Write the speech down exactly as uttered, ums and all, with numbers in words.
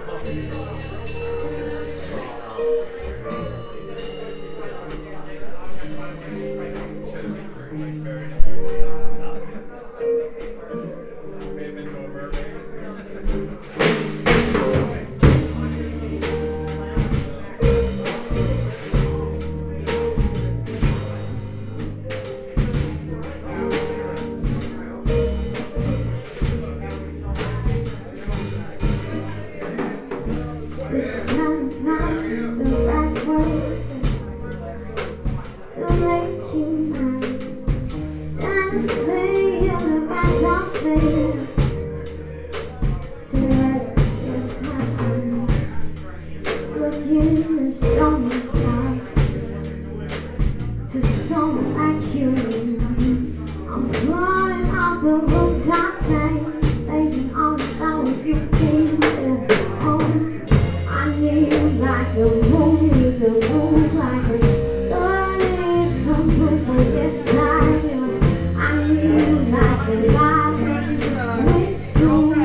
Just trying to find the right word to make you mine. Trying to say you're the right thoughts, baby. To let your time look in and show me how to someone like you. I'm floating off the rooftops and thinking all about if you came there. Oh, I need you like the moon needs a roof, like a Lord needs some proof of yes I am. I need you like the light needs a switch to.